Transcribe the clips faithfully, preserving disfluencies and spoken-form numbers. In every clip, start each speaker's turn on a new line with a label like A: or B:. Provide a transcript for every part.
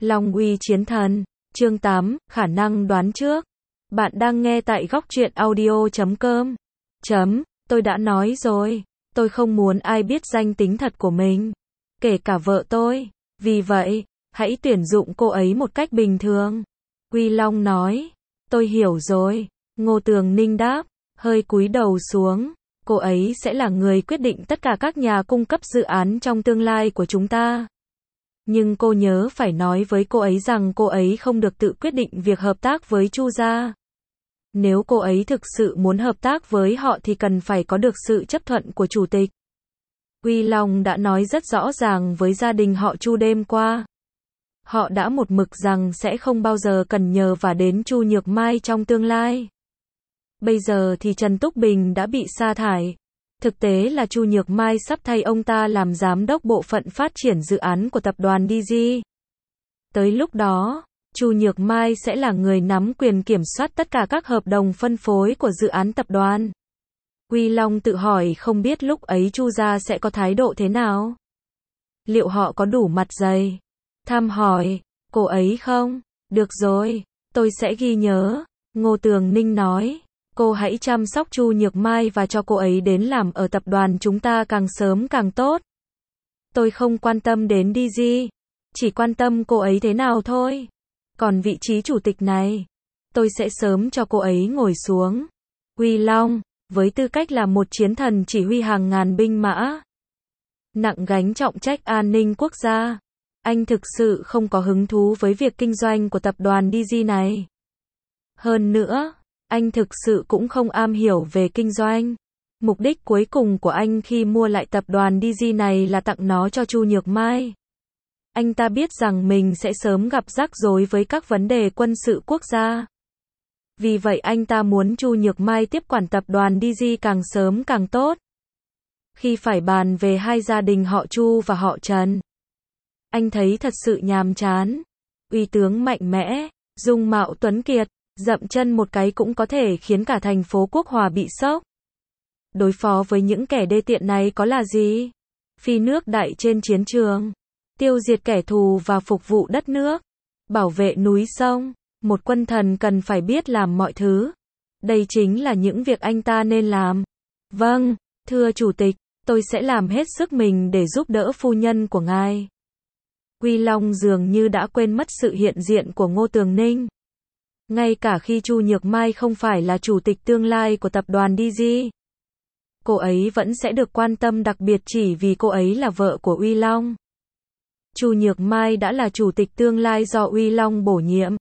A: Long uy chiến thần, chương tám, khả năng đoán trước. Bạn đang nghe tại góc truyện audio chấm com. Chấm, tôi đã nói rồi, tôi không muốn ai biết danh tính thật của mình, kể cả vợ tôi. Vì vậy, hãy tuyển dụng cô ấy một cách bình thường. Uy Long nói, tôi hiểu rồi. Ngô Tường Ninh đáp, hơi cúi đầu xuống. Cô ấy sẽ là người quyết định tất cả các nhà cung cấp dự án trong tương lai của chúng ta. Nhưng cô nhớ phải nói với cô ấy rằng cô ấy không được tự quyết định việc hợp tác với Chu gia. Nếu cô ấy thực sự muốn hợp tác với họ thì cần phải có được sự chấp thuận của chủ tịch. Uy Long đã nói rất rõ ràng với gia đình họ Chu đêm qua. Họ đã một mực rằng sẽ không bao giờ cần nhờ vả đến Chu Nhược Mai trong tương lai. Bây giờ thì Trần Túc Bình đã bị sa thải. Thực tế là Chu Nhược Mai sắp thay ông ta làm giám đốc bộ phận phát triển dự án của tập đoàn đê giê. Tới lúc đó, Chu Nhược Mai sẽ là người nắm quyền kiểm soát tất cả các hợp đồng phân phối của dự án tập đoàn. Uy Long tự hỏi không biết lúc ấy Chu gia sẽ có thái độ thế nào. Liệu họ có đủ mặt dày thăm hỏi cô ấy không? Được rồi, tôi sẽ ghi nhớ. Ngô Tường Ninh nói, cô hãy chăm sóc Chu Nhược Mai và cho cô ấy đến làm ở tập đoàn chúng ta càng sớm càng tốt. Tôi không quan tâm đến đê giê, chỉ quan tâm cô ấy thế nào thôi. Còn vị trí chủ tịch này, tôi sẽ sớm cho cô ấy ngồi xuống. Uy Long, với tư cách là một chiến thần chỉ huy hàng ngàn binh mã, nặng gánh trọng trách an ninh quốc gia, anh thực sự không có hứng thú với việc kinh doanh của tập đoàn đê giê này. Hơn nữa, anh thực sự cũng không am hiểu về kinh doanh. Mục đích cuối cùng của anh khi mua lại tập đoàn đê giê này là tặng nó cho Chu Nhược Mai. Anh ta biết rằng mình sẽ sớm gặp rắc rối với các vấn đề quân sự quốc gia. Vì vậy anh ta muốn Chu Nhược Mai tiếp quản tập đoàn đê giê càng sớm càng tốt. Khi phải bàn về hai gia đình họ Chu và họ Trần, anh thấy thật sự nhàm chán. Uy tướng mạnh mẽ, dung mạo tuấn kiệt, dậm chân một cái cũng có thể khiến cả thành phố Quốc Hòa bị sốc. Đối phó với những kẻ đê tiện này có là gì? Phi nước đại trên chiến trường, tiêu diệt kẻ thù và phục vụ đất nước, bảo vệ núi sông. Một quân thần cần phải biết làm mọi thứ. Đây chính là những việc anh ta nên làm. Vâng, thưa chủ tịch, tôi sẽ làm hết sức mình để giúp đỡ phu nhân của ngài. Uy Long dường như đã quên mất sự hiện diện của Ngô Tường Ninh. Ngay cả khi Chu Nhược Mai không phải là chủ tịch tương lai của tập đoàn đê giê, cô ấy vẫn sẽ được quan tâm đặc biệt chỉ vì cô ấy là vợ của Uy Long. Chu Nhược Mai đã là chủ tịch tương lai do Uy Long bổ nhiệm.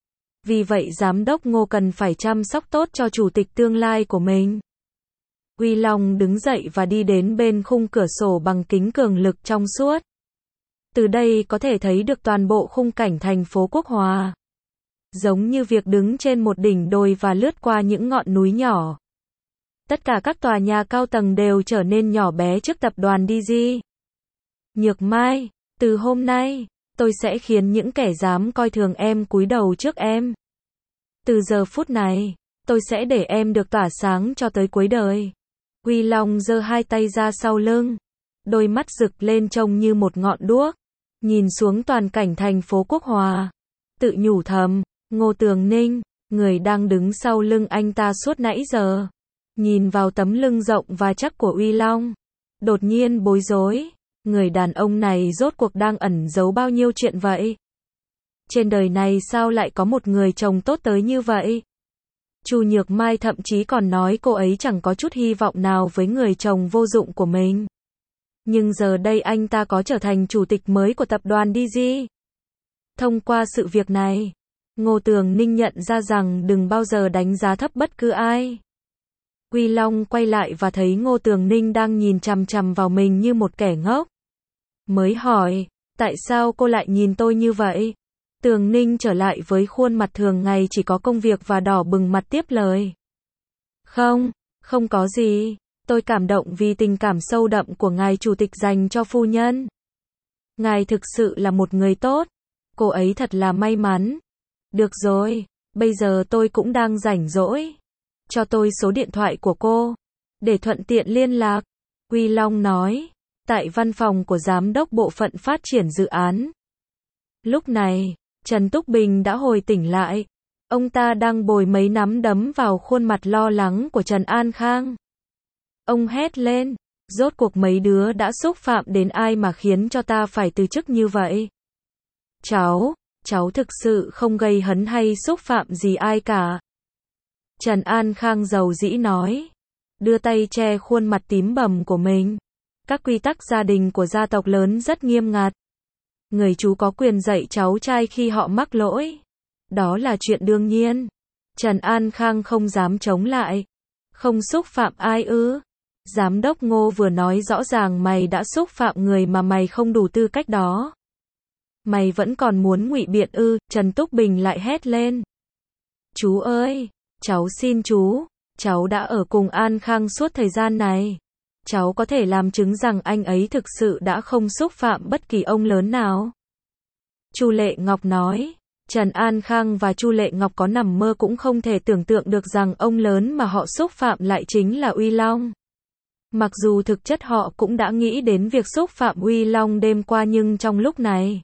A: Vì vậy giám đốc Ngô cần phải chăm sóc tốt cho chủ tịch tương lai của mình. Uy Long đứng dậy và đi đến bên khung cửa sổ bằng kính cường lực trong suốt. Từ đây có thể thấy được toàn bộ khung cảnh thành phố Quốc Hòa. Giống như việc đứng trên một đỉnh đồi và lướt qua những ngọn núi nhỏ. Tất cả các tòa nhà cao tầng đều trở nên nhỏ bé trước tập đoàn đê giê. Nhược Mai, từ hôm nay, tôi sẽ khiến những kẻ dám coi thường em cúi đầu trước em. Từ giờ phút này, tôi sẽ để em được tỏa sáng cho tới cuối đời. Uy Long giơ hai tay ra sau lưng, đôi mắt rực lên trông như một ngọn đuốc, nhìn xuống toàn cảnh thành phố Quốc Hòa, tự nhủ thầm, Ngô Tường Ninh, người đang đứng sau lưng anh ta suốt nãy giờ, nhìn vào tấm lưng rộng và chắc của Uy Long, đột nhiên bối rối. Người đàn ông này rốt cuộc đang ẩn giấu bao nhiêu chuyện vậy? Trên đời này sao lại có một người chồng tốt tới như vậy? Chu Nhược Mai thậm chí còn nói cô ấy chẳng có chút hy vọng nào với người chồng vô dụng của mình. Nhưng giờ đây anh ta có trở thành chủ tịch mới của tập đoàn đê giê. Thông qua sự việc này, Ngô Tường Ninh nhận ra rằng đừng bao giờ đánh giá thấp bất cứ ai. Uy Long quay lại và thấy Ngô Tường Ninh đang nhìn chằm chằm vào mình như một kẻ ngốc. Mới hỏi, tại sao cô lại nhìn tôi như vậy? Tường Ninh trở lại với khuôn mặt thường ngày chỉ có công việc và đỏ bừng mặt tiếp lời. Không, không có gì, tôi cảm động vì tình cảm sâu đậm của ngài chủ tịch dành cho phu nhân. Ngài thực sự là một người tốt, cô ấy thật là may mắn. Được rồi, bây giờ tôi cũng đang rảnh rỗi. Cho tôi số điện thoại của cô, để thuận tiện liên lạc. Uy Long nói, tại văn phòng của giám đốc bộ phận phát triển dự án. Lúc này, Trần Túc Bình đã hồi tỉnh lại. Ông ta đang bồi mấy nắm đấm vào khuôn mặt lo lắng của Trần An Khang. Ông hét lên, rốt cuộc mấy đứa đã xúc phạm đến ai mà khiến cho ta phải từ chức như vậy? Cháu, cháu thực sự không gây hấn hay xúc phạm gì ai cả. Trần An Khang dầu dĩ nói, đưa tay che khuôn mặt tím bầm của mình. Các quy tắc gia đình của gia tộc lớn rất nghiêm ngặt. Người chú có quyền dạy cháu trai khi họ mắc lỗi. Đó là chuyện đương nhiên. Trần An Khang không dám chống lại. Không xúc phạm ai ư? Giám đốc Ngô vừa nói rõ ràng mày đã xúc phạm người mà mày không đủ tư cách đó. Mày vẫn còn muốn ngụy biện ư? Trần Túc Bình lại hét lên. Chú ơi, cháu xin chú, cháu đã ở cùng An Khang suốt thời gian này. Cháu có thể làm chứng rằng anh ấy thực sự đã không xúc phạm bất kỳ ông lớn nào. Chu Lệ Ngọc nói. Trần An Khang và Chu Lệ Ngọc có nằm mơ cũng không thể tưởng tượng được rằng ông lớn mà họ xúc phạm lại chính là Uy Long. Mặc dù thực chất họ cũng đã nghĩ đến việc xúc phạm Uy Long đêm qua, nhưng trong lúc này,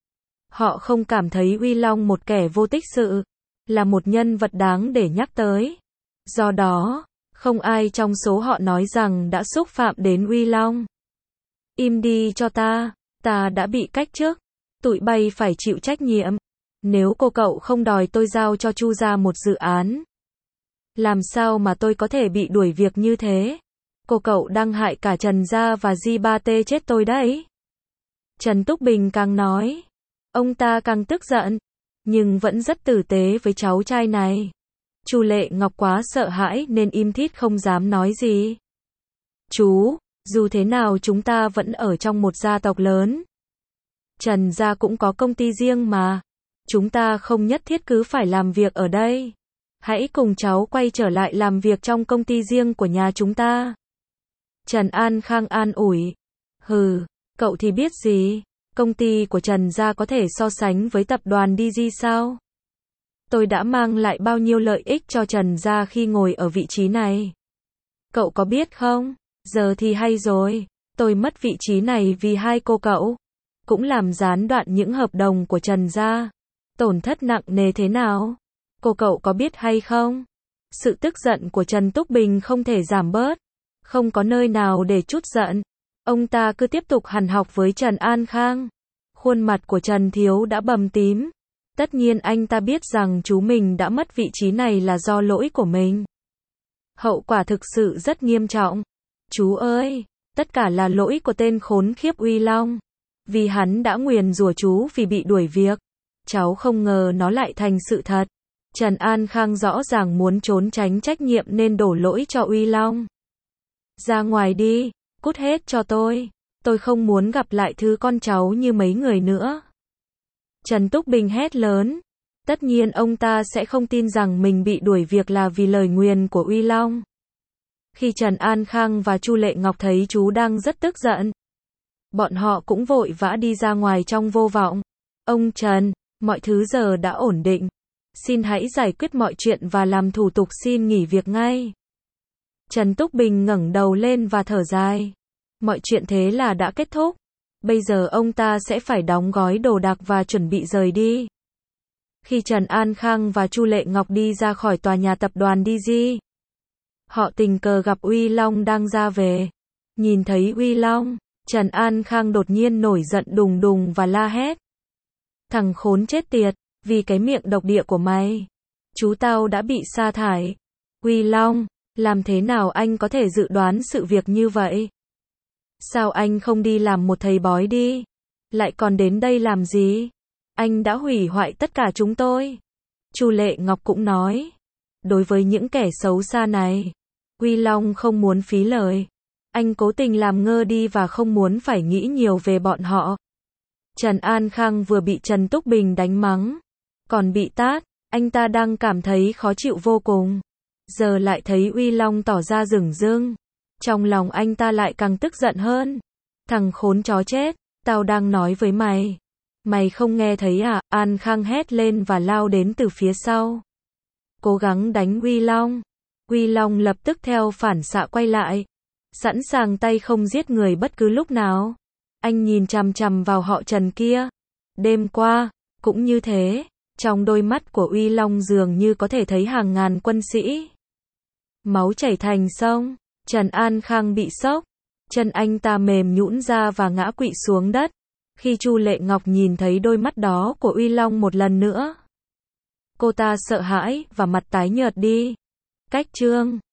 A: họ không cảm thấy Uy Long một kẻ vô tích sự, là một nhân vật đáng để nhắc tới. Do đó, không ai trong số họ nói rằng đã xúc phạm đến Uy Long. Im đi cho ta, ta đã bị cách chức, tụi bay phải chịu trách nhiệm. Nếu cô cậu không đòi tôi giao cho Chu gia một dự án, làm sao mà tôi có thể bị đuổi việc như thế? Cô cậu đang hại cả Trần gia và Di Ba Tê chết tôi đấy. Trần Túc Bình càng nói, ông ta càng tức giận, nhưng vẫn rất tử tế với cháu trai này. Chu Lệ Ngọc quá sợ hãi nên im thít không dám nói gì. Chú, dù thế nào chúng ta vẫn ở trong một gia tộc lớn. Trần gia cũng có công ty riêng mà. Chúng ta không nhất thiết cứ phải làm việc ở đây. Hãy cùng cháu quay trở lại làm việc trong công ty riêng của nhà chúng ta. Trần An Khang an ủi. Hừ, cậu thì biết gì, công ty của Trần gia có thể so sánh với tập đoàn đê giê sao? Tôi đã mang lại bao nhiêu lợi ích cho Trần gia khi ngồi ở vị trí này. Cậu có biết không, giờ thì hay rồi, tôi mất vị trí này vì hai cô cậu. Cũng làm gián đoạn những hợp đồng của Trần gia. Tổn thất nặng nề thế nào? Cô cậu có biết hay không? Sự tức giận của Trần Túc Bình không thể giảm bớt. Không có nơi nào để trút giận. Ông ta cứ tiếp tục hằn học với Trần An Khang. Khuôn mặt của Trần Thiếu đã bầm tím. Tất nhiên anh ta biết rằng chú mình đã mất vị trí này là do lỗi của mình. Hậu quả thực sự rất nghiêm trọng. Chú ơi, tất cả là lỗi của tên khốn khiếp Uy Long. Vì hắn đã nguyền rủa chú vì bị đuổi việc. Cháu không ngờ nó lại thành sự thật. Trần An Khang rõ ràng muốn trốn tránh trách nhiệm nên đổ lỗi cho Uy Long. Ra ngoài đi, cút hết cho tôi. Tôi không muốn gặp lại thứ con cháu như mấy người nữa. Trần Túc Bình hét lớn. Tất nhiên ông ta sẽ không tin rằng mình bị đuổi việc là vì lời nguyền của Uy Long. Khi Trần An Khang và Chu Lệ Ngọc thấy chú đang rất tức giận, bọn họ cũng vội vã đi ra ngoài trong vô vọng. Ông Trần, mọi thứ giờ đã ổn định. Xin hãy giải quyết mọi chuyện và làm thủ tục xin nghỉ việc ngay. Trần Túc Bình ngẩng đầu lên và thở dài. Mọi chuyện thế là đã kết thúc. Bây giờ ông ta sẽ phải đóng gói đồ đạc và chuẩn bị rời đi. Khi Trần An Khang và Chu Lệ Ngọc đi ra khỏi tòa nhà tập đoàn đê giê, họ tình cờ gặp Uy Long đang ra về. Nhìn thấy Uy Long, Trần An Khang đột nhiên nổi giận đùng đùng và la hét. Thằng khốn chết tiệt, vì cái miệng độc địa của mày, chú tao đã bị sa thải. Uy Long, làm thế nào anh có thể dự đoán sự việc như vậy? Sao anh không đi làm một thầy bói đi? Lại còn đến đây làm gì? Anh đã hủy hoại tất cả chúng tôi. Chu Lệ Ngọc cũng nói. Đối với những kẻ xấu xa này, Uy Long không muốn phí lời. Anh cố tình làm ngơ đi và không muốn phải nghĩ nhiều về bọn họ. Trần An Khang vừa bị Trần Túc Bình đánh mắng, còn bị tát, anh ta đang cảm thấy khó chịu vô cùng. Giờ lại thấy Uy Long tỏ ra rừng rưng. Trong lòng anh ta lại càng tức giận hơn. Thằng khốn chó chết, tao đang nói với mày. Mày không nghe thấy à? An Khang hét lên và lao đến từ phía sau. Cố gắng đánh Uy Long. Uy Long lập tức theo phản xạ quay lại. Sẵn sàng tay không giết người bất cứ lúc nào. Anh nhìn chằm chằm vào họ Trần kia. Đêm qua, cũng như thế, trong đôi mắt của Uy Long dường như có thể thấy hàng ngàn quân sĩ. Máu chảy thành sông, Trần An Khang bị sốc, chân anh ta mềm nhũn ra và ngã quỵ xuống đất. Khi Chu Lệ Ngọc nhìn thấy đôi mắt đó của Uy Long một lần nữa, cô ta sợ hãi và mặt tái nhợt đi. Cách chương